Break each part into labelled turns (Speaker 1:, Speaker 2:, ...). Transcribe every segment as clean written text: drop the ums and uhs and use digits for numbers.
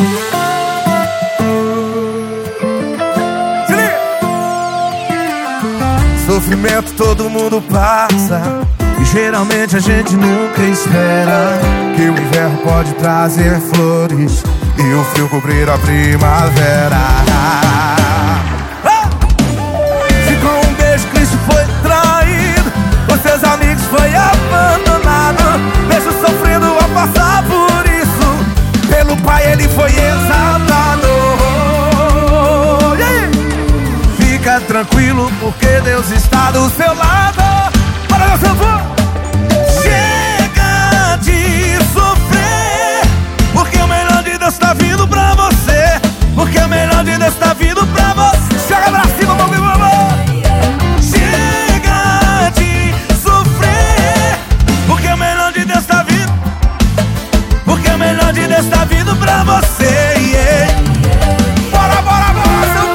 Speaker 1: Sofrimento todo mundo passa, e geralmente a gente nunca espera que o inverno pode trazer flores e o frio cobrir a primavera. Se com um beijo Cristo foi traído, por seus amigos foi abandonado, mesmo sofrendo ao passar por isso, pelo Pai ele foi exaltado. Fica tranquilo, porque Deus está do seu lado. Bora, meu favor! Chega de sofrer, porque o melhor de Deus está vindo pra você. Porque o melhor de Deus está vindo pra você. Chega pra cima, meu amor! Chega de sofrer, porque o melhor de Deus está vindo. Porque o melhor de Deus está vindo pra você, yeah. Bora, bora, bora!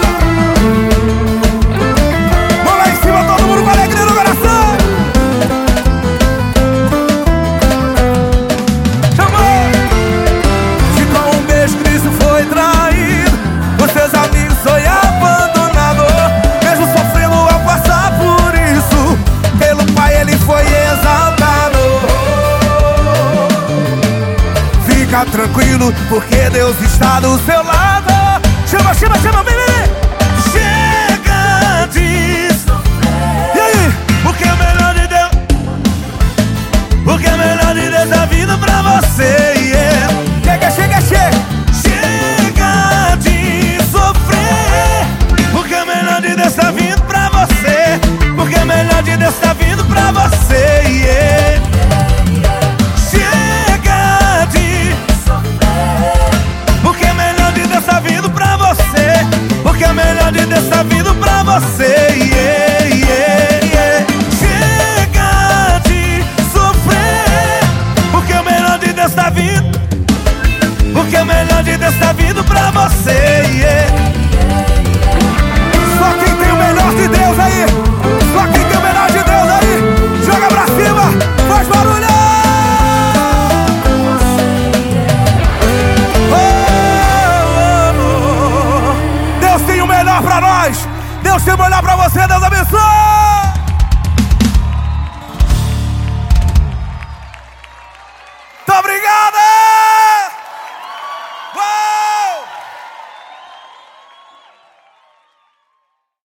Speaker 1: Fica tranquilo, porque Deus está do seu lado. Chama, chama, chama, bem, bem. Chega de sofrer. E aí? Porque o melhor de Deus, porque o melhor de Deus tá vindo pra você, yeah. Chega, chega, chega. Chega de sofrer, porque o melhor de Deus tá vindo pra você. Porque o melhor de Deus tá vindo pra você, yeah. Porque o melhor de Deus tá vindo pra você, yeah, yeah, yeah. Chega de sofrer, porque o melhor de Deus tá vindo. Porque o melhor de Deus tá vindo pra você, yeah.